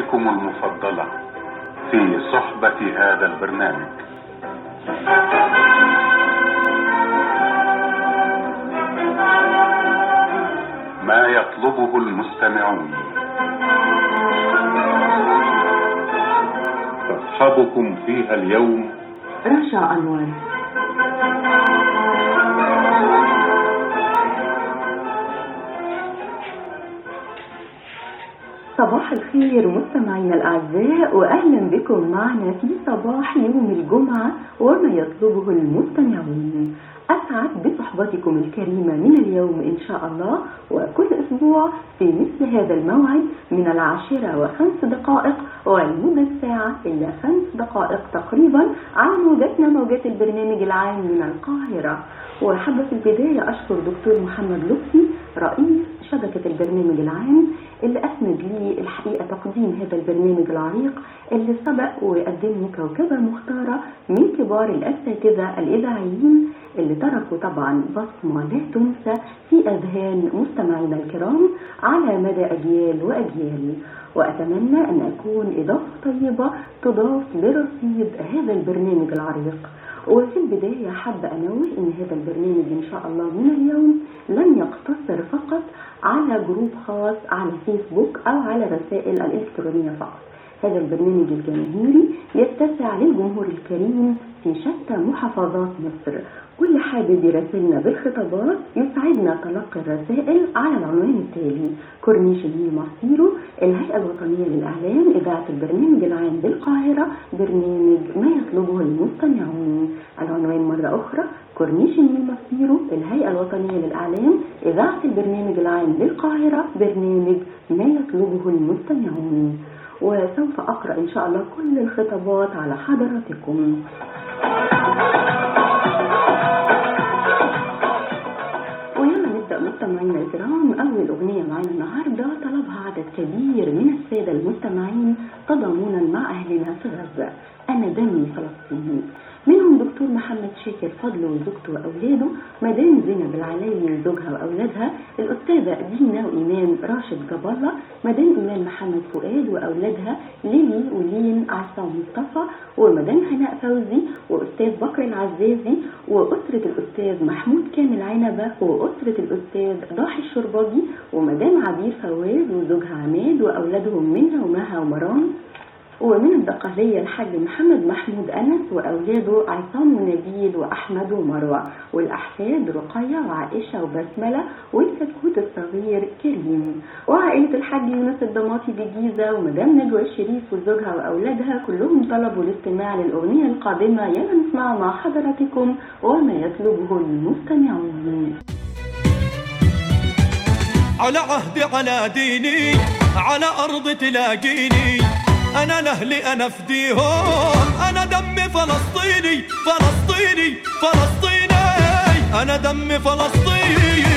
برامجكم المفضلة في صحبة هذا البرنامج. ما يطلبه المستمعون. تصحبكم فيها اليوم رشا أنور. صباح الخير مستمعينا الأعزاء، وأهلا بكم معنا في صباح يوم الجمعة وما يطلبه المستمعون. أسعد بصحبتكم الكريمة من اليوم إن شاء الله، وكل أسبوع في مثل هذا الموعد من 10:05 ولمدة ساعة إلا 5 دقائق تقريبا على موجاتنا، موجات البرنامج العام من القاهرة. وحابة في البداية أشكر دكتور محمد لطفي رئيس شبكة البرنامج العام اللي أسند لي الحقيقة تقديم هذا البرنامج العريق اللي سبق وقدمه كوكبة مختارة من كبار الأساتذة الإذاعيين اللي تركوا طبعا بصمة لا تنسى في أذهان مستمعينا الكرام على مدى أجيال وأجيال. وأتمنى أن أكون إضافة طيبة تضاف لرصيد هذا البرنامج العريق. وفي البداية حابة أنوه أن هذا البرنامج إن شاء الله من اليوم لن يقتصر فقط على جروب خاص على فيسبوك أو على رسائل الإلكترونية فقط. هذا البرنامج الجماهيري يتسع للجمهور الكريم في شتى محافظات مصر. كل حابب يراسلنا بالخطابات يسعدنا تلقي الرسائل على العنوان التالي: كورنيش النيل مصيره، الهيئة الوطنية للإعلام، إذاعة البرنامج العام بالقاهرة، برنامج ما يطلبه المستمعون. العنوان مرة أخرى: كورنيش النيل مصيره، الهيئة الوطنية للإعلام، إذاعة البرنامج العام بالقاهرة، برنامج ما يطلبه المستمعون. وسوف أقرأ إن شاء الله كل الخطابات على حضراتكم. ويلا نبدأ مستمعينا الكرام. أول أغنية معنا النهاردة طلبها عدد كبير من السادة المستمعين تضامنا مع أهلنا في غزة. أنا دمي فلسطيني، منهم دكتور محمد شاكر فضل وزوجته وأولاده، مدام زينب العلايلي وزوجها وأولادها، الأستاذة دينا وإيمان راشد جبالة، مدام إيمان محمد فؤاد وأولادها ليلي ولين عصام مصطفى، ومدام هناء فوزي، وأستاذ بكر العزازي، وأسرة الأستاذ محمود كامل عنبة، وأسرة الأستاذ ضاحي الشرباجي، ومدام عبير فواز وزوجها عماد وأولادهم منى ومها ومران، ومن الدقهلية الحاج محمد محمود أنس وأولاده عصام ونبيل وأحمد ومروة، والأحفاد رقية وعائشة وبسملة، والكتكوت الصغير كريم، وعائلة الحاج يونس الضماطي بجيزة، ومدام نجوى الشريف وزوجها وأولادها كلهم طلبوا الاستماع للأغنية القادمة. يلا نسمع مع حضراتكم وما يطلبه المستمعون. على عهدي على ديني على أرض تلاقيني، أنا لأهلي أنا فديهم، أنا دمي فلسطيني فلسطيني فلسطيني، أنا دمي فلسطيني.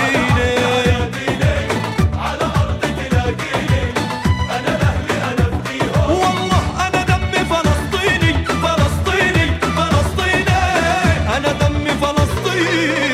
على أرض تلاقيني، أنا لأهلي أنا فديهم، والله أنا دمي فلسطيني فلسطيني فلسطيني، أنا دمي فلسطيني.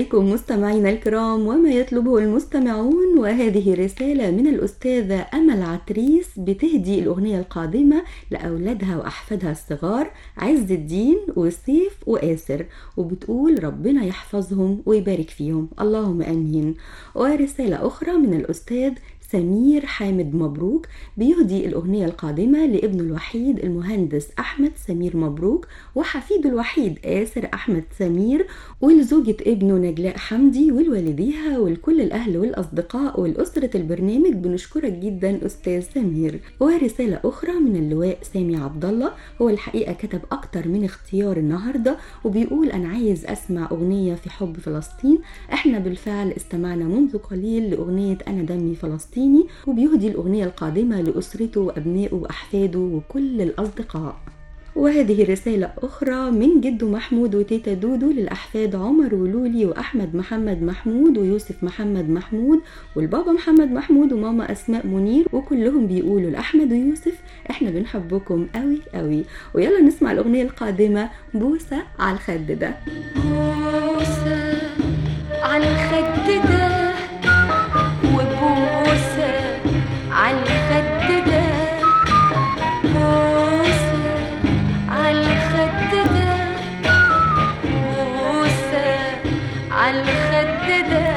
إليكم مستمعينا الكرام وما يطلبه المستمعون، وهذه رسالة من الأستاذة أمل عتريس بتهدي الأغنية القادمة لأولادها وأحفادها الصغار عز الدين وسيف وآسر، وبتقول ربنا يحفظهم ويبارك فيهم اللهم آمين. ورسالة أخرى من الأستاذ سمير حامد مبروك بيهدي الأغنية القادمة لابنه الوحيد المهندس أحمد سمير مبروك وحفيده الوحيد آسر أحمد سمير، ولزوجة ابنه نجلاء حمدي ولوالديها ولكل الأهل والأصدقاء والأسرة البرنامج. بنشكرك جدا أستاذ سمير. ورسالة أخرى من اللواء سامي عبد الله، هو الحقيقة كتب أكتر من اختيار النهاردة وبيقول أنا عايز أسمع أغنية في حب فلسطين. احنا بالفعل استمعنا منذ قليل لأغنية أنا دمي فلسطين، وبيهدي الأغنية القادمة لأسرته وأبنائه وأحفاده وكل الأصدقاء. وهذه رسالة أخرى من جده محمود وتيتا دودو للأحفاد عمر ولولي وأحمد محمد محمود ويوسف محمد محمود والبابا محمد محمود وماما أسماء منير، وكلهم بيقولوا لأحمد ويوسف إحنا بنحبكم قوي قوي. ويلا نسمع الأغنية القادمة بوسة على الخد ده. بوسة على الخد ده وبوسة على الخد ده، بوسة على الخد ده، بوسة على الخد ده،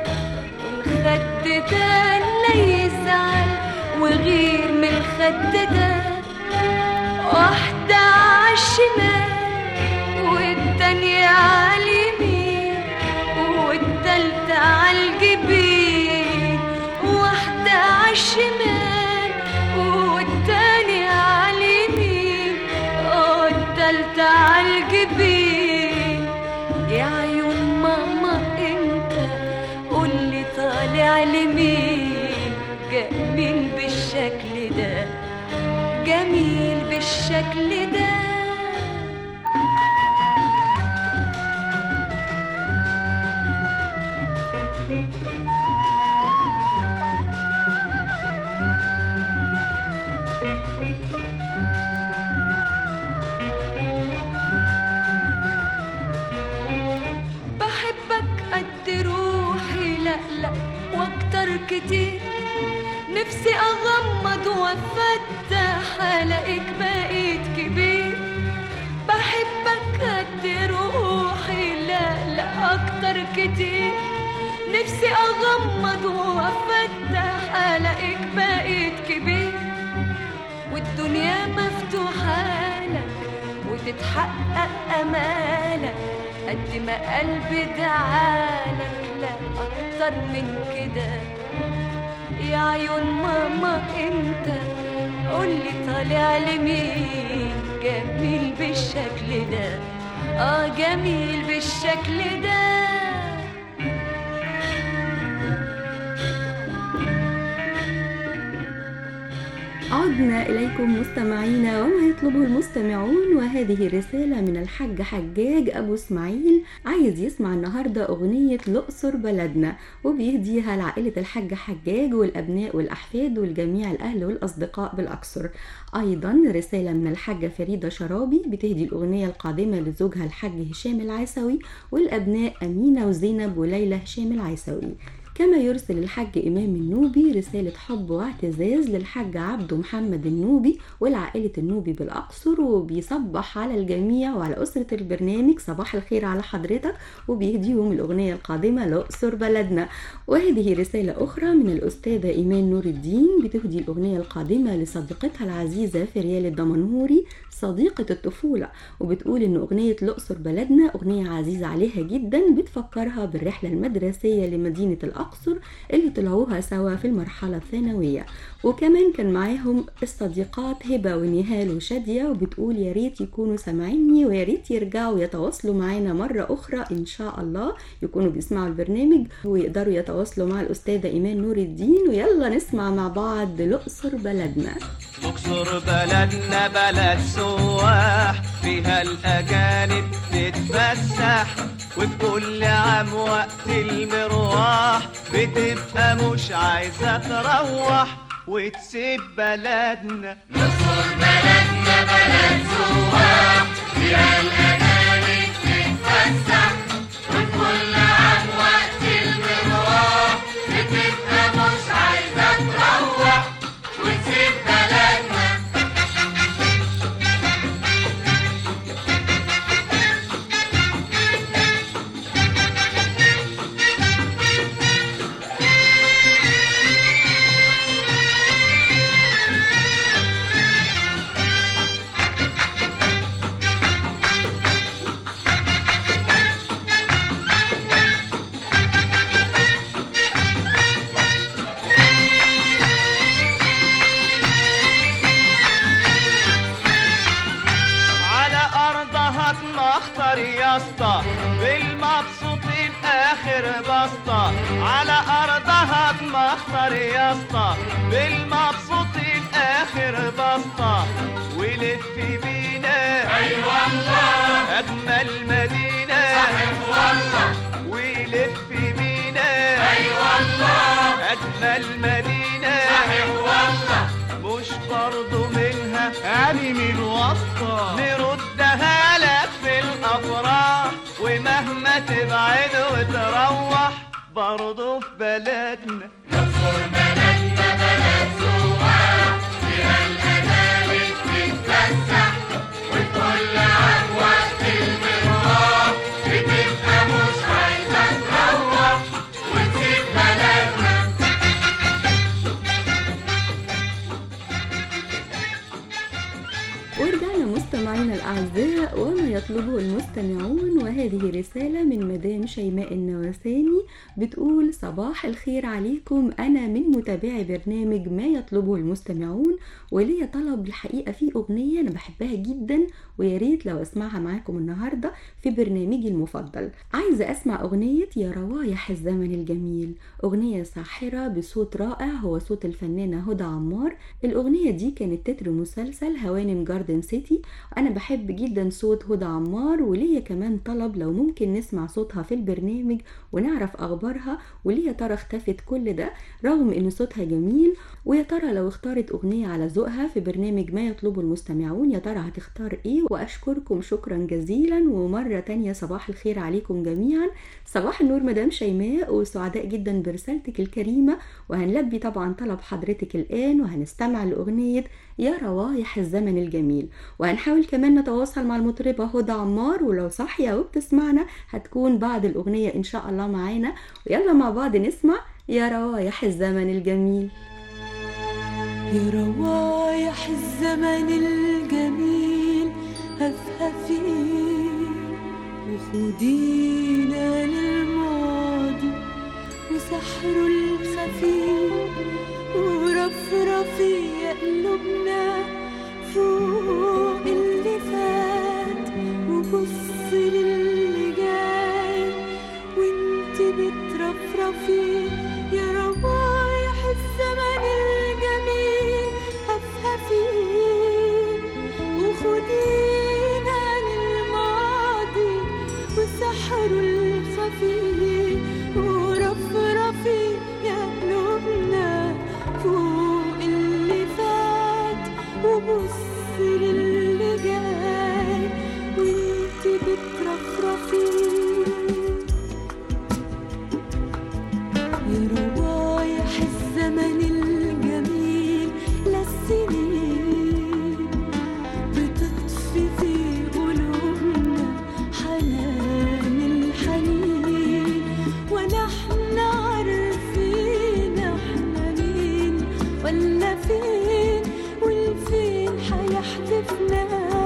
الخد ده لا يزعل وغير من الخد ده، واحدة عالشمال والتانية عاليمين والتالتة عالجبين، واحدة عالشمال والتانية عاليمين والتالتة عالجبين. يا عيون ماما انت قولي طالع لمين، جميل بالشكل ده، جميل بالشكل ده. بحبك قد روحي لا لا واكتر كتير، نفسي اغمض وافتح الاقيك بقيت كبير. بحبك قد روحي لا لا اكتر كتير، نفسي اغمض وافتح الاقيك بقيت كبير. والدنيا مفتوحة لك وتتحقق امالك قد ما قلبي دعالك، لا اكتر من كده. يا عيون ماما انت قولي طالع لمين، جميل بالشكل ده، جميل بالشكل ده. عدنا إليكم مستمعينا وما يطلبه المستمعون، وهذه رسالة من الحاج حجاج أبو اسماعيل، عايز يسمع النهاردة أغنية الأقصر بلدنا، وبيهديها لعائلة الحاج حجاج والأبناء والأحفاد والجميع الأهل والأصدقاء بالأقصر. أيضا رسالة من الحاجة فريدة شرابي بتهدي الأغنية القادمة لزوجها الحاج هشام العيسوي والأبناء أمينة وزينب وليلى هشام العيسوي. كما يرسل الحاج إمام النوبي رسالة حب واعتزاز للحاج عبد محمد النوبي والعائلة النوبي بالأقصر، وبيصبح على الجميع وعلى أسرة البرنامج صباح الخير على حضرتك، وبيهديهم الأغنية القادمة الأقصر بلدنا. وهذه رسالة أخرى من الأستاذة إيمان نور الدين بتهدي الأغنية القادمة لصديقتها العزيزة فريال الدمنهوري صديقة الطفولة، وبتقول إن أغنية الأقصر بلدنا أغنية عزيزة عليها جدا، بتفكرها بالرحلة المدرسية لمدينة الأقصر اللي طلعوها سوا في المرحلة الثانوية. وكمان كان معاهم الصديقات هبة ونهال وشادية، وبتقول يا ريت يكونوا سامعيني ويا ريت يرجعوا يتواصلوا معانا مرة أخرى إن شاء الله، يكونوا بيسمعوا البرنامج ويقدروا يتواصلوا مع الأستاذة إيمان نور الدين. ويلا نسمع مع بعض الأقصر بلدنا. الأقصر بلدنا بلد سواح، فيها الأجانب تتفسح، وفي كل عام وقت المروح بتبقى مش عايزة تروح وتسيب بلدنا. الأقصر بلدنا بلد سواح، فيها الأجانب تتفسح، وفي كل عام اسطى بالمبسوطين اخر بسطة على ارضها تمخطر يا اسطى بالمبسوطين اخر بسطة ولف بينا اي والله اجمل مدينة صحيح والله ولف بينا اي والله اجمل مدينة صحيح والله مش برضو منها يعني من وسطة نردها لك في الافراح ومهما تبعد وتروح برضو في بلدنا نصر بلدنا بلد سواح فيها الأجانب تتفسح وكل عام وقت المروح بتبقى مش عايزة تروح وتسيب بلدنا. ورجعنا مستمعينا الأعزاء وما يطلبه المستمعون، وهذه رسالة من مدام شيماء النواساني بتقول: صباح الخير عليكم، أنا من متابعي برنامج ما يطلبه المستمعون، وليا طلب الحقيقة في أغنية أنا بحبها جدا وياريت لو أسمعها معاكم النهاردة في برنامجي المفضل. عايزة أسمع أغنية يا روايح الزمن الجميل، أغنية ساحرة بصوت رائع هو صوت الفنانة هدى عمار. الأغنية دي كانت تتر مسلسل هوانم جاردن سيتي. أنا بحب جدا صوت هدى عمار، وليا كمان طلب لو ممكن نسمع صوتها في البرنامج ونعرف أخبارها، وليا ترى اختفت كل ده رغم إن صوتها جميل. ويا ترى لو اختارت أغنية على ذوقها في برنامج ما يطلبه المستمعون يا ترى هتختار إيه؟ وأشكركم شكرا جزيلا، ومرة تانية صباح الخير عليكم جميعا. صباح النور مدام شيماء، وسعداء جدا برسالتك الكريمة، وهنلبي طبعا طلب حضرتك الآن وهنستمع لأغنية يا روايح الزمن الجميل، وهنحاول كمان نتواصل مع المطربة هدى عمار، ولو صحية وبتسمعنا هتكون بعد الأغنية إن شاء الله معانا. ويلا مع بعض نسمع يا روايح الزمن الجميل. يا روايح الزمن الجميل هفهفي وخدينا للماضي وسحره الخفيف ورفرفي يا قلوبنا فوق اللي فات وبص للي جاي وانت بترفرفي. يا روايح الزمن الجميل هفهفي وخدينا للماضي وسحره الخفيف ورفرفي يا قلوبنا فوق اللي فات وبص للي جاي وانت بترفرفي. يا روايح الزمن الجميل للسنين بتطفي في قلوبنا حنان الحنين ونحن عارفين احنا مين ولا فين والفين حيحدفنا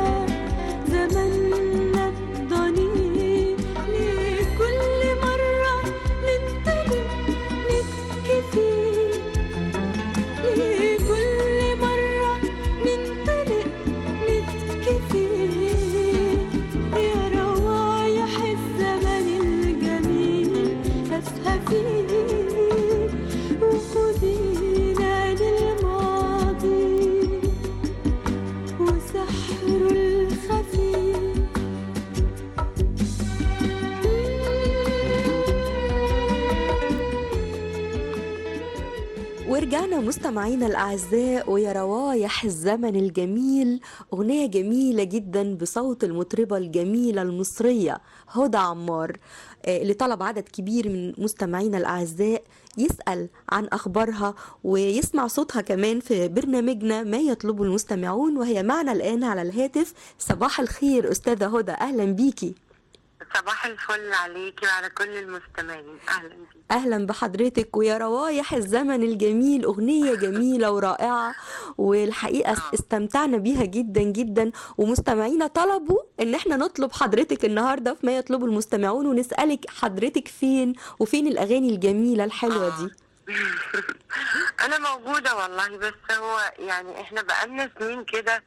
زمننا الضنين. ليه كل مرة ننتبه نبكي فيه؟ ليه كل مرة ننطلق نبكي فيه؟ يا روايح الزمن الجميل هفهفي وخدينا للماضي وسحره الخفيف. ورجعنا مستمعينا الأعزاء ويا روايح الزمن الجميل، أغنية جميلة جدا بصوت المطربة الجميلة المصرية هدى عمار، اللي طلب عدد كبير من مستمعينا الأعزاء يسأل عن أخبارها ويسمع صوتها كمان في برنامجنا ما يطلبه المستمعون، وهي معنا الآن على الهاتف. صباح الخير أستاذة هدى، أهلا بيكي. صباح الفل عليكي وعلى كل المستمعين، أهلا بيكي. أهلا بحضرتك. ويا روايح الزمن الجميل أغنية جميلة ورائعة، والحقيقة استمتعنا بيها جدا جدا، ومستمعينا طلبوا إن احنا نطلب حضرتك النهاردة في ما يطلبه المستمعون ونسألك حضرتك فين وفين الأغاني الجميلة الحلوة دي. أنا موجودة والله، بس هو يعني احنا بقالنا سنين كده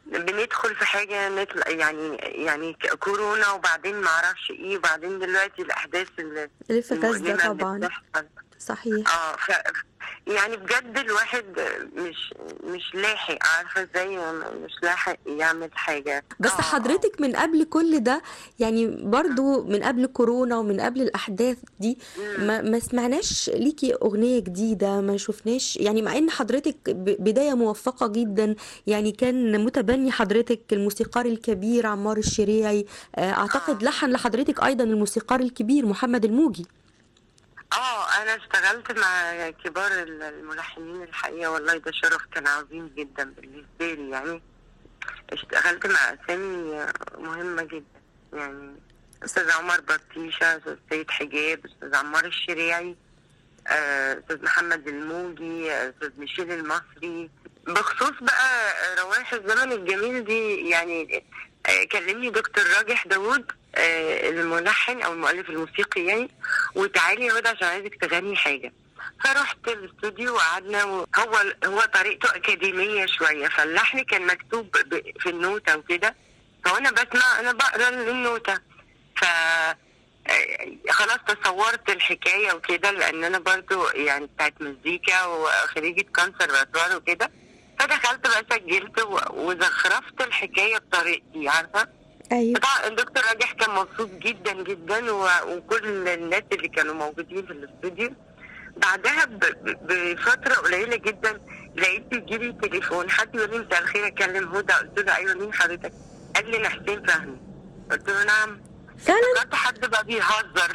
بندخل في حاجة نطلع يعني كورونا، وبعدين معرفش ايه، وبعدين دلوقتي الأحداث اللي في غزة المؤلمة اللي طبعا. بتحصل. صحيح. يعني بجد الواحد مش لاحق، عارفة ازاي، مش لاحق يعمل حاجة. بس حضرتك من قبل كل ده، يعني برضو من قبل كورونا ومن قبل الأحداث دي ما سمعناش ليكي أغنية جديدة، ما شفناش، يعني مع ان حضرتك بداية موفقة جدا، يعني كان متبني حضرتك الموسيقار الكبير عمار الشريعي، اعتقد لحن لحضرتك ايضا الموسيقار الكبير محمد الموجي. انا اشتغلت مع كبار الملحنين الحقيقة، والله ده شرف كان عظيم جدا بالنسبة لي. يعني اشتغلت مع اسامي مهمة جدا، يعني استاذ عمر بطيشة، استاذ سيد حجاب، استاذ عمار الشريعي، استاذ محمد الموجي، استاذ ميشيل المصري. بخصوص بقى روائح الزمن الجميل دي، يعني كلمني دكتور راجح داوود الملحن او المؤلف الموسيقي يعني، وتعالي يا هدى عشان عايزك تغني حاجه. فرحت الاستوديو وقعدنا، هو طريقته اكاديميه شويه، فاللحن كان مكتوب في النوته وكده، فانا بسمع انا بقرا النوته، ف خلاص تصورت الحكايه وكده، لان انا برضو يعني بتاعت مزيكا وخريجه كونسرفاتوار وكده، فدخلت بقى سجلت وزخرفت الحكايه بطريقتي، عارفه. ايوه طبعا الدكتور راجح كان مبسوط جدا جدا، وكل الناس اللي كانوا موجودين في الاستوديو. بعدها بفتره قليله جدا لقيت بيجيلي تليفون، حد يقول لي مساء الخير، اكلم هدى. قلت له ايوه، مين حضرتك؟ قال لي انا حسين فهمي. قلت له نعم. فعلا افتكرت حد بقى بيهزر،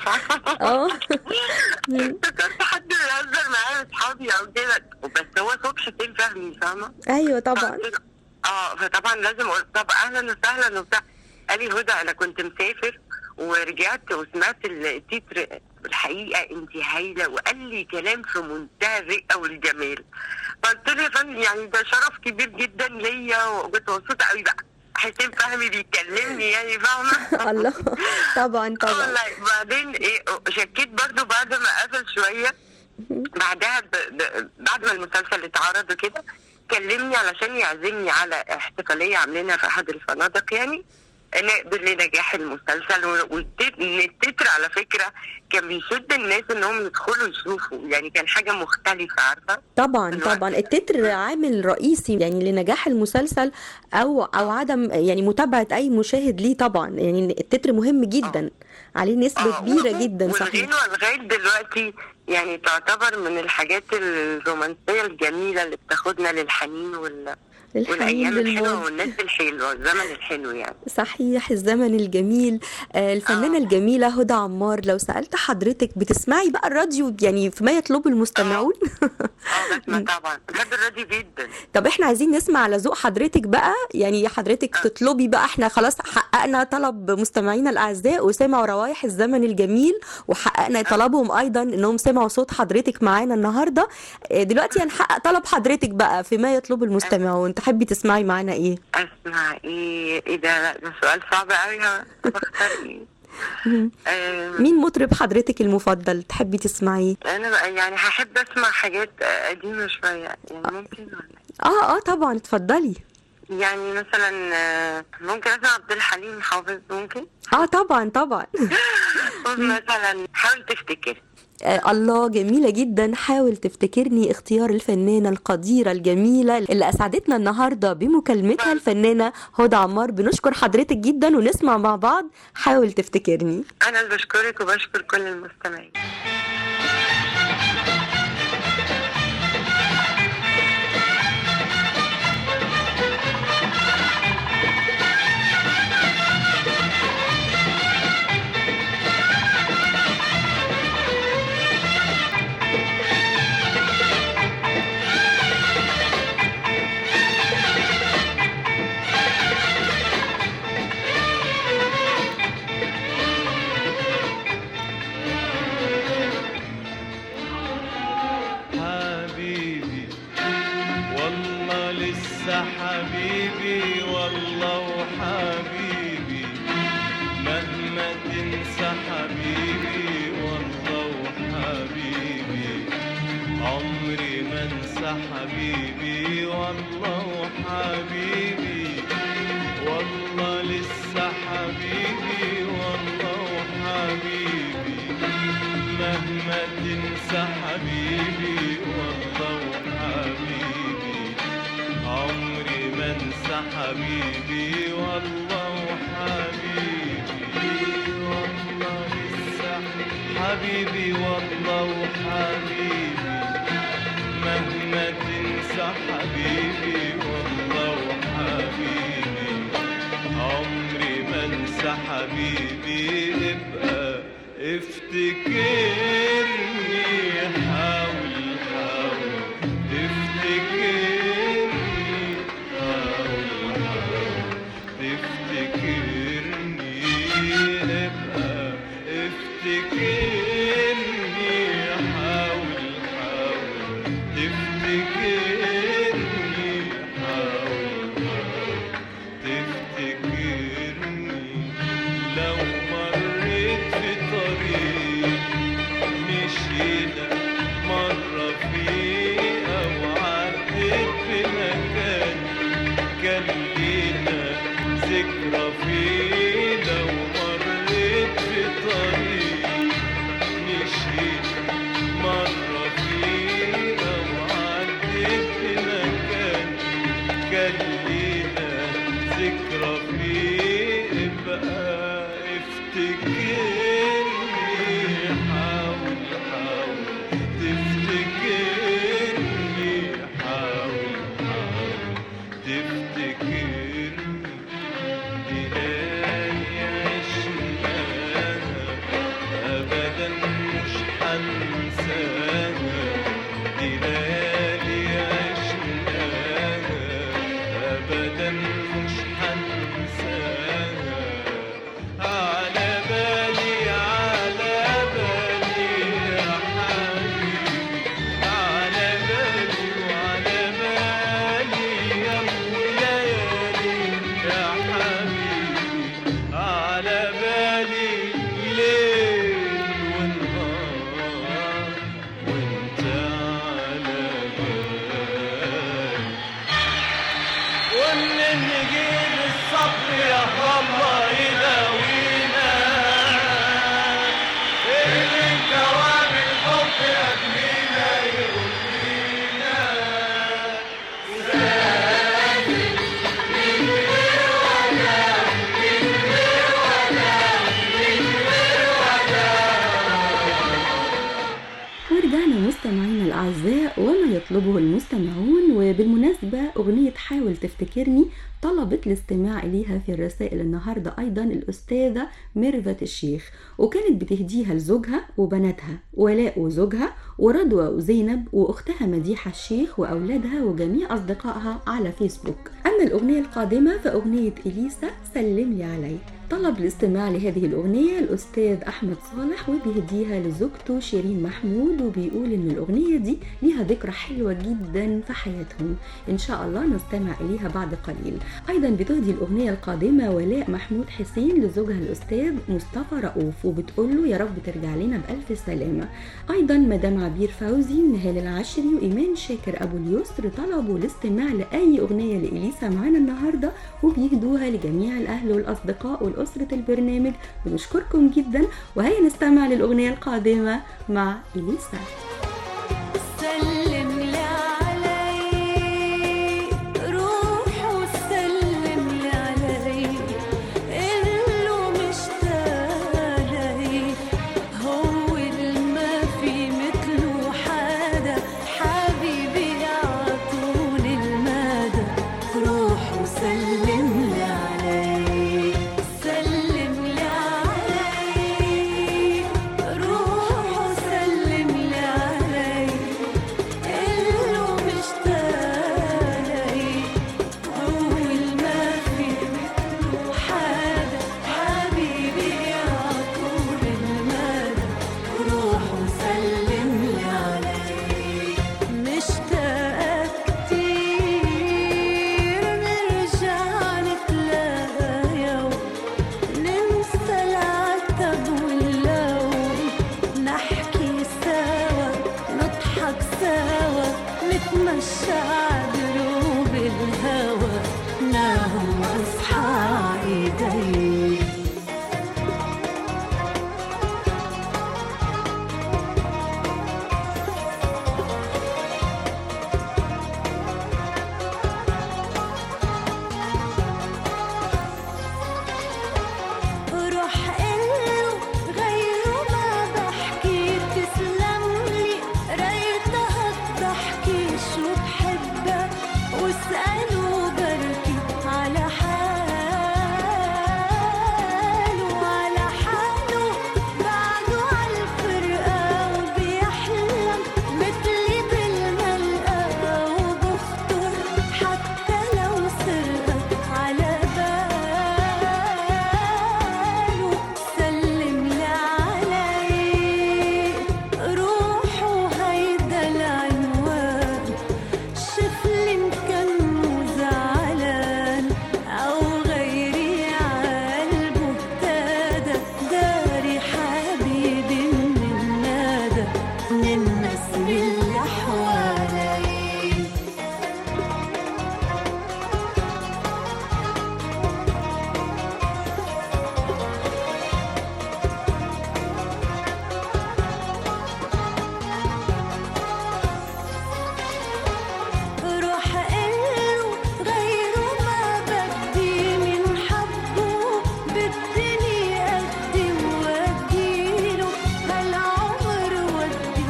افتكرت حد بيهزر معايا اصحابي او كده، بس هو صوت حسين فهمي، فاهمه؟ ايوه طبعا. فطبعا لازم اقول طب اهلا وسهلا وبتاع. قال لي هدى انا كنت مسافر ورجعت وسمعت التتر، الحقيقه انت هايله، وقال لي كلام في منتهى الرقه والجمال. فقلت له يا فندم يعني ده شرف كبير جدا ليا، وكنت مبسوطه قوي بقى، حسين فهمي بيكلمني يعني، فاهمه؟ الله. طبعا والله. بعدين شكيت برضو بعد ما قفل شويه، بعدها بعد ما المسلسل اتعرض وكده، كلمني علشان يعزمني على احتفاليه عاملينها في احد الفنادق، يعني نقبل لنجاح المسلسل. والتتر على فكره كان بيشد الناس انهم يدخلوا يشوفوا، يعني كان حاجه مختلفه، عارفه. طبعا التتر عامل رئيسي يعني لنجاح المسلسل او عدم يعني متابعه اي مشاهد ليه. طبعا يعني التتر مهم جدا، عليه نسبه كبيره جدا. صحيح. والغنوه لغايه دلوقتي يعني تعتبر من الحاجات الرومانسيه الجميله اللي بتاخدنا للحنين والايام الحلوه والناس الحلوه، الزمن الحلو يعني. صحيح، الزمن الجميل. الفنانه الجميله هدى عمار، لو سالت حضرتك بتسمعي بقى الراديو يعني فيما يطلب المستمعون؟ بسمع طبعا، بحب الراديو جدا. طب احنا عايزين نسمع على ذوق حضرتك بقى، يعني حضرتك تطلبي بقى، احنا خلاص حققنا طلب مستمعينا الاعزاء وسمعوا روايح الزمن الجميل، وحققنا طلبهم ايضا انهم سمعوا صوت حضرتك معانا النهارده. دلوقتي هنحقق طلب حضرتك بقى فيما يطلب المستمعون، تحبي تسمعي معانا ايه؟ اسمع ايه ده؟ لا ده سؤال صعب قوي، بختار ايه؟ مين مطرب حضرتك المفضل تحبي تسمعيه؟ انا بقى يعني هحب اسمع حاجات قديمه شويه، يعني ممكن ولا؟ طبعا اتفضلي. يعني مثلا ممكن اسمع عبد الحليم حافظ، ممكن. طبعا. مثلا حاول تفتكر. الله، جميلة جدا. حاول تفتكرني، اختيار الفنانة القديرة الجميلة اللي أسعدتنا النهاردة بمكالمتها، الفنانة هدى عمار. بنشكر حضرتك جدا، ونسمع مع بعض حاول تفتكرني. أنا اللي بشكرك وبشكر كل المستمعين. حبيبي والله وحبيبي، مهما تنسى حبيبي والله وحبيبي، عمري ما انسى حبيبي والله وحبيبي. والله لسه حبيبي والله وحبيبي مهما تنسى حبيبي والله وحبيبي عمري ما انسى حبيبي والله وحبيبي والله لسه حبيبي والله وحبيبي مهما تنسى حبيبي والله وحبيبي عمري ما انسى حبيبي ابقى افتكرني حاول حاول تفتكرني حاول حاول تفتكرني ابقى افتكرني حاول حاول تفتكرني حاول حاول تفتكرني لو مريت في طريق مشينا مرة فيه أو عديت في مكان كان لينا ذكرى فيه لو مريت في طريق مشينا مرة فيه أو عديت في مكان كان لينا ذكرى فيه ابقى افتكرني حاول حاول تفتكرني حاول حاول تفتكرني ليالي عشناها أبدا مش هنساها ليالي عشناها أبدا مش هنساها على بالي يا حبيبي على بالي وعلى بالي يا ليالي يا حبيبي على بالي ليل ونهار وانت على بالي ومنين نجيب الصبر يا الله يداوينا اللي دوام الحب يبنينا يغنينا ورجعنا مستمعينا الأعزاء وما يطلبه المستمعون. وبالمناسبة أغنية حاول تفتكرني طلبت الاستماع إليها في الرسائل النهاردة أيضا الأستاذة ميرفت الشيخ، وكانت بتهديها لزوجها وبناتها ولاء وزوجها ورضوى وزينب وأختها مديحة الشيخ وأولادها وجميع أصدقائها على فيسبوك. أما الأغنية القادمة فأغنية إليسا سلم لي علي. طلب الاستماع لهذه الأغنية الأستاذ أحمد صالح وبيهديها لزوجته شيرين محمود، وبيقول إن الأغنية دي ليها ذكرى حلوة جدا في حياتهم، إن شاء الله نستمع إليها بعد قليل. أيضا بتهدي الأغنية القادمة ولاء محمود حسين لزوجها الأستاذ مصطفى رؤوف، وبتقول له يا رب ترجع لنا بألف سلامة. أيضا مدام عبير فوزي ونهال العشري وإيمان شاكر أبو اليسر طلبوا الاستماع لأي أغنية لإليسا معانا النهاردة، وبيهدوها لجميع الأهل والأصدقاء والأسرة البرنامج. بنشكركم جدا، وهيا نستمع للأغنية القادمة مع إليسا. سلم لي علي روح وسلم لي علي اللي مشتاق لي هو ما في مثله حدا حبيبي عطول المدى روح وسلم لي علي سلم لي علي روح وسلم لي علي اللي مشتاق لي أول ما في مثله حدا حبيبي عطول المدى روح وسلم لي علي مشتاقة كتير نرجع نتلاقى يوم ننسى العتب واللوم نحكي سوا نضحك سوا نتمشى عدروب الهوى نام واصحى اسأله بركي على حاله على حاله بعده عالفرقة وبيحلم مثلي بالملقى وبخطر حتى لو سرقة على باله سلم لي عليه روحه هيدا العنوان شفلي إن كان زعلان أو غيري عالقلبه اهتدى داري حبيبي من النادى من الناس اللي حوالي روح قله غيره ما بدي من حبه بدني أدي وأديله هالعمر ودي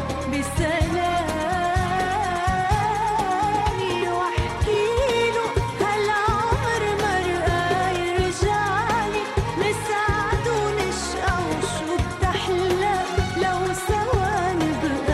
بسلامي وأحكيله هالعمر مرقى يرجعلي نسعد ونشقى وشو بتحلى لو سوا نبقى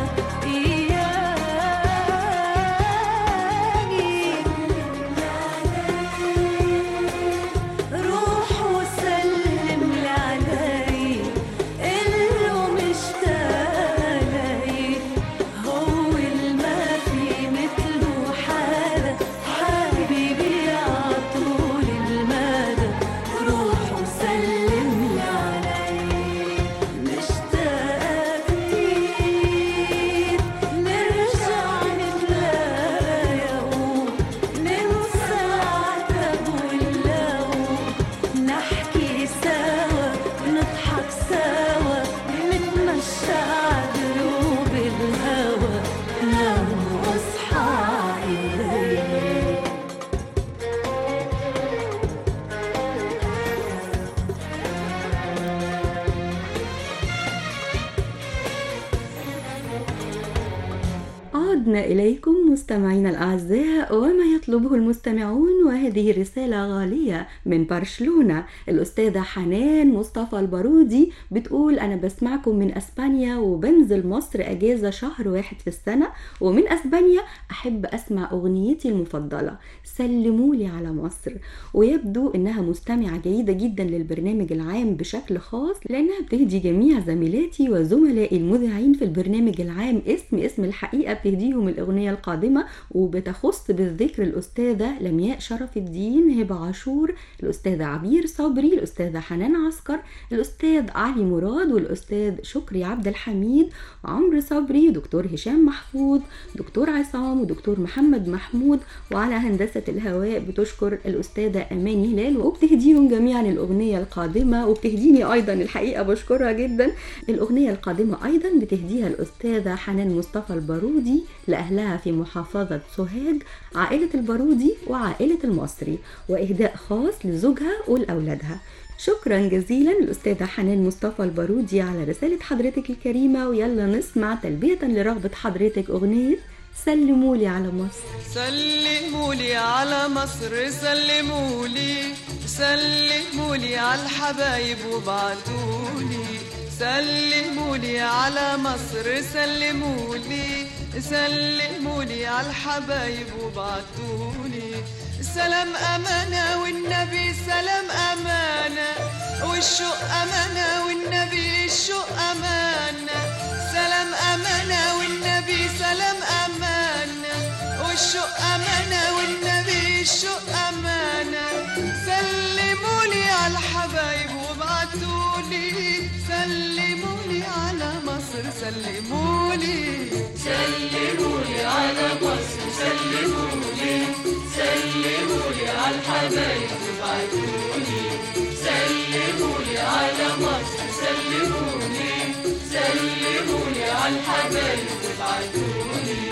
روح وسلم لي علي قله مشتاق لي هو الما في مثله حدا حبيبي عطول المدى روح وسلم لي علي مشتاق كتير نرجع نتلاقى وننسى عتب واللوم نحكي سوا نضحك سوا نتمشى عدروب الهوى نام واصحى إليك عدنا إليكم مستمعينا الأعزاء وما يطلبه المستمعون، وهذه رسالة غالية من برشلونة. الأستاذة حنان مصطفى البارودي بتقول أنا بسمعكم من أسبانيا وبنزل مصر أجازة شهر واحد في السنة، ومن أسبانيا أحب أسمع أغنيتي المفضلة سلمولي على مصر. ويبدو أنها مستمعة جيدة جدا للبرنامج العام بشكل خاص، لأنها بتهدي جميع زميلاتي وزملائي المذيعين في البرنامج العام اسم الحقيقة بتهديهم الأغنية القادمة، وبتخص بالذكر الأستاذة لمياء شرف الدين، هبة عاشور، الأستاذة عبير صبري، الأستاذة حنان عسكر، الأستاذ علي مراد، والأستاذ شكري عبد الحميد، وعمرو صبري، دكتور هشام محفوظ، دكتور عصام، ودكتور محمد محمود. وعلى هندسة الهواء بتشكر الأستاذة أماني هلال، وبتهديهم جميعا الأغنية القادمة، وبتهديني أيضا الحقيقة بشكرها جدا. الأغنية القادمة أيضا بتهديها الأستاذة حنان مصطفى البارودي لأهلها في محافظة سوهاج، عائلة البارودي وعائلة المصري، وإهداء خاص لزوجها ولأولادها. شكرا جزيلا الأستاذة حنان مصطفى البارودي على رسالة حضرتك الكريمة. ويلا نسمع تلبية لرغبة حضرتك أغنية سلمولي على مصر. سلمولي على مصر سلمولي سلمولي على الحبايب وبعتولي سلمولي على مصر سلمولي سلمولي على الحبايب وبعتولي سلام أمانة والنبي سلام أمانة والشوق أمانة والنبي الشوق أمانة سلام أمانة والنبي سلام أمانة والشوق أمانة والنبي الشوق أمانة سلمولي على الحبايب وبعتولي سلمولي على مصر سلمولي سلمولي على مصر سلمولي سلمولي على الحبايب وبعتولي سلمولي على مصر سلمولي سلمولي على الحبايب وبعتولي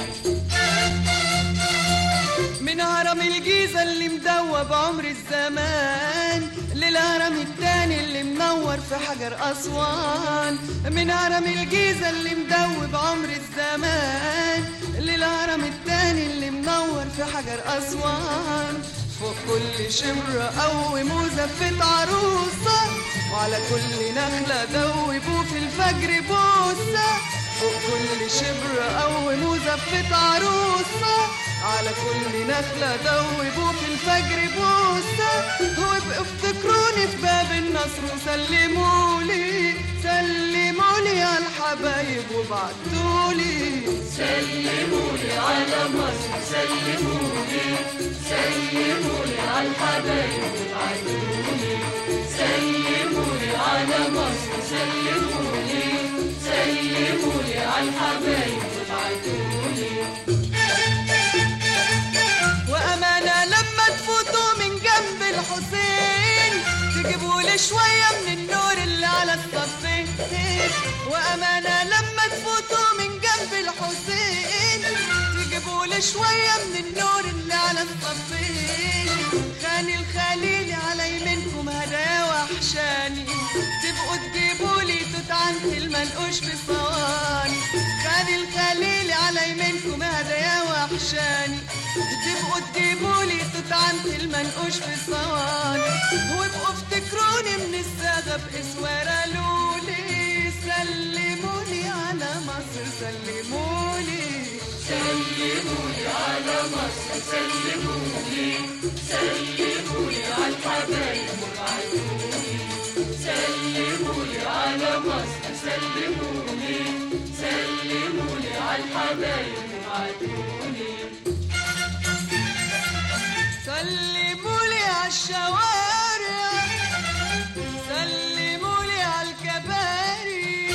من هرم الجيزة اللي مدوب عمر الزمان للهرم التاني اللي منور في حجر أسوان من هرم الجيزة اللي مدوب عمر الزمان للهرم التاني اللي منور في حجر حجر أسوان. فوق كل شبر قوموا زفة عروسة، وعلى كل نخلة دوبوا في الفجر بوسة. فوق كل شبر قوموا زفة عروسة، على كل نخلة دوبوا في الفجر بوسة. وابقوا افتكروني في باب النصر وسلمولي، سلمولي على الحبايب وبعتولي. سلمولي على مصر، سلمولي سلمولي على الحبايب وبعتولي. سلمولي على مصر، سلمولي سلمولي على الحبايب وبعتولي. وأمانة لما تفوتوا من جنب الحسين تجيبولي شوية من النور اللي على الصفين. وأمانة لما تفوتوا من جنب الحسين تجيبولي شوية من النور اللي على الصفين. خاني الخليل على يمينكم هدايا وحشاني، تبقوا تجيبولي توت عنتي المنقوش بصواني. خاني الخليل على يمينكم هدايا وحشاني، تبقوا تجيبولي توت عنتي المنقوش بصواني. وابقوا افتكروني من الساغة بإسوارة لولي، سلمولي على مصر سلمولي. سلمولي على مصر، سلمولي سلمولي على الحبايب وبعتولي. سلمولي على مصر، سلمولي سلمولي على الحبايب وبعتولي. سلمولي على الشوارع، سلمولي على الكباري،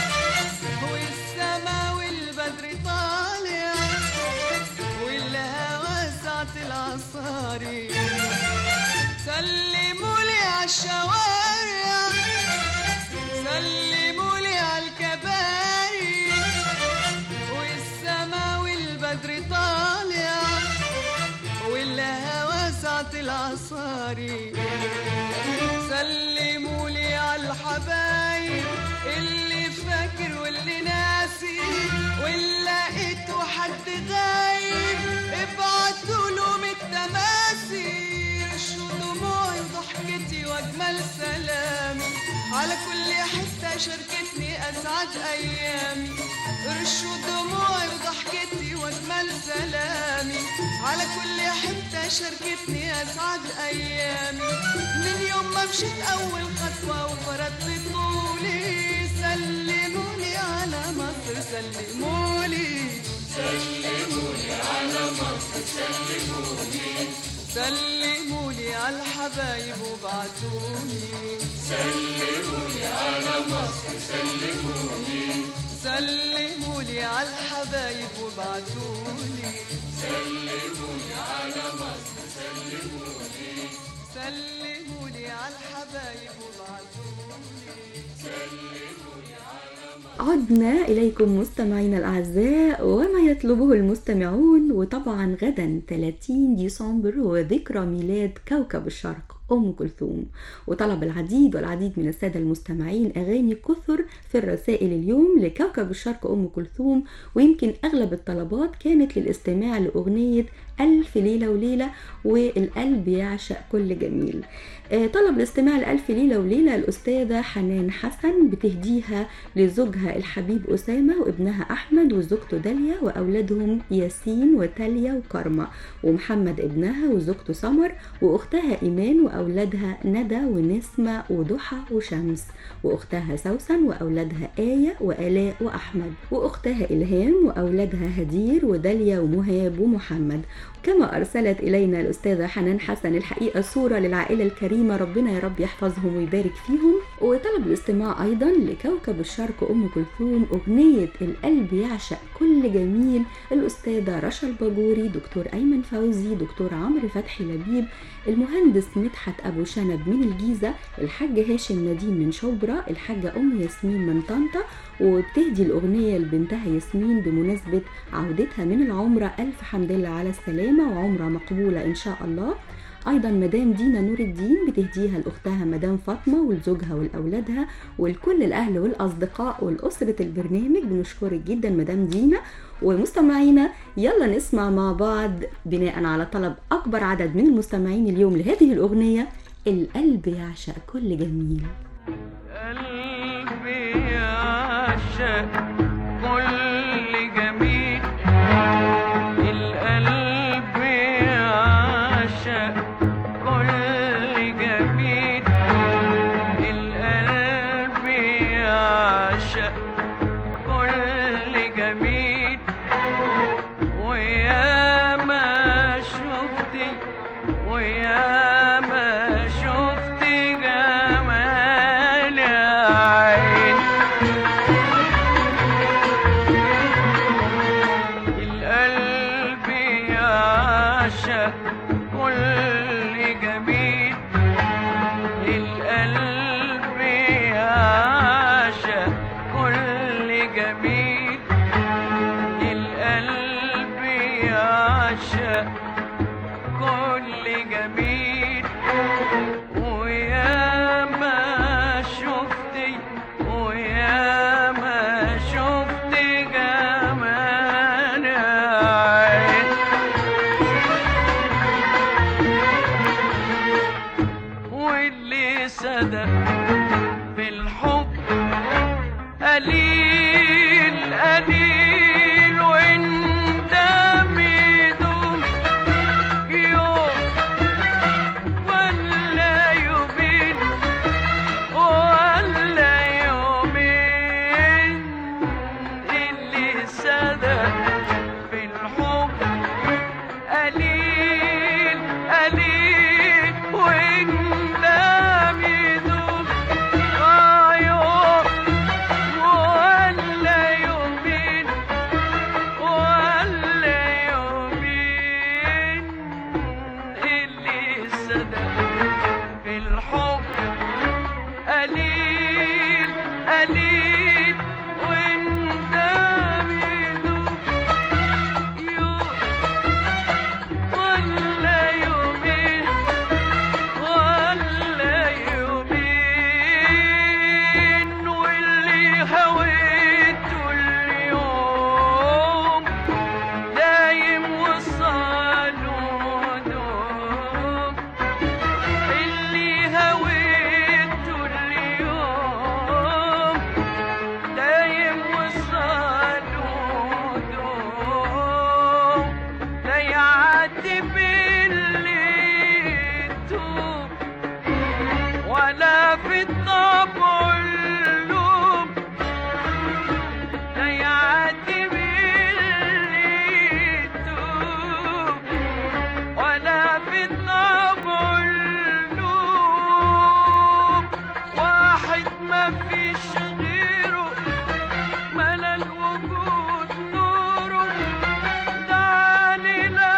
والسما والبدر طالع والهوا ساعة العصاري. سلمولي على الشوارع، سلمولي على الكباري، والسما والبدر طالع والهوا ساعة العصاري. سلمولي على الحبايب اللي فاكر واللي ناسي، واللي لقيته حد غايب ابعتوا له من التماسي. رشوا دموعي وضحكتي واجمل سلامي، على كل حتة شاركتني اسعد ايامي. رشوا دموعي وضحكتي واجمل سلامي، على كل حتة شاركتني اسعد ايامي. من يوم ما مشيت اول خطوة وفردت طولي، سلمولي على مصر سلمولي. سلمولي على مصر، سلمولي سلمولي على الحبايب وبعتولي. سلمولي على مصر، سلمولي سلمولي على الحبايب وبعتولي. سلمولي على مصر، سلمولي سلمولي على الحبايب وبعتولي. سلمولي على مصر. عدنا إليكم مستمعينا الأعزاء وما يطلبه المستمعون. وطبعا غدا 30 ديسمبر وذكرى ميلاد كوكب الشرق أم كلثوم، وطلب العديد والعديد من السادة المستمعين أغاني كثر في الرسائل اليوم لكوكب الشرق أم كلثوم. ويمكن أغلب الطلبات كانت للاستماع لأغنية ألف ليلة وليلة والقلب يعشق كل جميل. طلب الاستماع لألف ليلة وليلة الأستاذة حنان حسن بتهديها لزوجها الحبيب أسامة وابنها أحمد وزوجته داليا وأولادهم ياسين وتاليا وكرمة، ومحمد ابنها وزوجته سمر، وأختها إيمان وأولادها ندى ونسمة وضحى وشمس، وأختها سوسن وأولادها آية وآلاء وأحمد، وأختها إلهام وأولادها هدير وداليا ومهاب ومحمد. كما أرسلت إلينا الأستاذة حنان حسن الحقيقة صورة للعائلة الكريمة، ربنا يا رب يحفظهم ويبارك فيهم. وطلب الاستماع أيضا لكوكب الشرق أم كلثوم أغنية القلب يعشق كل جميل الأستاذة رشا الباجوري، دكتور أيمن فوزي، دكتور عمرو فتحي لبيب، المهندس مدحت أبو شنب من الجيزة، الحاج هاشم نديم من شبرا، الحاجة أم ياسمين من طنطا. وبتهدي الأغنية لبنتها ياسمين بمناسبة عودتها من العمرة، ألف حمد لله على السلامة وعمرة مقبولة إن شاء الله. أيضا مدام دينا نور الدين بتهديها لأختها مدام فاطمة ولزوجها ولأولادها ولكل الأهل والأصدقاء والأسرة البرنامج. بنشكرك جدا مدام دينا. ومستمعينا يلا نسمع مع بعض بناء على طلب أكبر عدد من المستمعين اليوم لهذه الأغنية، القلب يعشق كل جميل. قلبي يعشق كل جميل، القلب يعشق كل جميل، القلب يعشق كل جميل. ويا ما شفتي ويا ما شفتي جمال عين، القلب يعشق كل جميل، القلب يعشق كل جميل، القلب يعشق كل جميل. ويا ما شفتي ويا ما شفتي جمال عين، واللي صدق في الحب قليل قليل، وانت بيدوم يوم ولا يومين ولا يومين، اللي صدق في الحب قليل قليل، وانت بيدوم يوم ولا يومين ولا يومين، اللي صدق في الحب قليل قليل، وانت بيدوم يوم ولا يومين ولا يومين، واللي هويته اليوم دايم وصاله دوم، اللي هويته اليوم دايم وصاله دوم، لا يعدي باللي توب ولا في الطبع اللوم، لا يعدي باللي توب ولا في الطبع اللوم، واحد ما فيش غيره ملا الوجود نوره، دعاني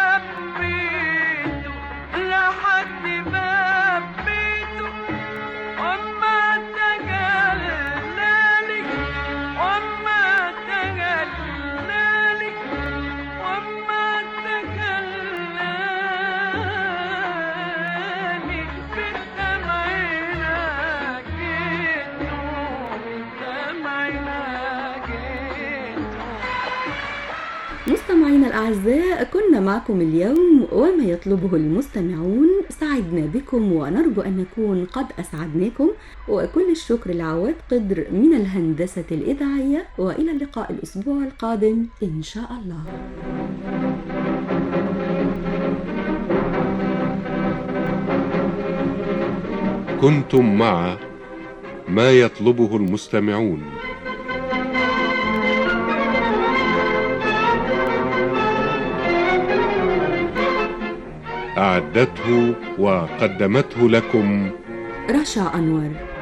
لبيته لحد باب بيته، وما تجلالي وما تجلالي وما تجلالي، بالدمع ناجيته بالدمع ناجيته. مستمعينا الأعزاء كنا معكم اليوم وما يطلبه المستمعون. سعدنا بكم ونرجو أن نكون قد أسعدناكم، وكل الشكر لعواد قدر من الهندسة الإذاعية، وإلى اللقاء الأسبوع القادم إن شاء الله. كنتم مع ما يطلبه المستمعون. أعدته وقدمته لكم رشا أنور.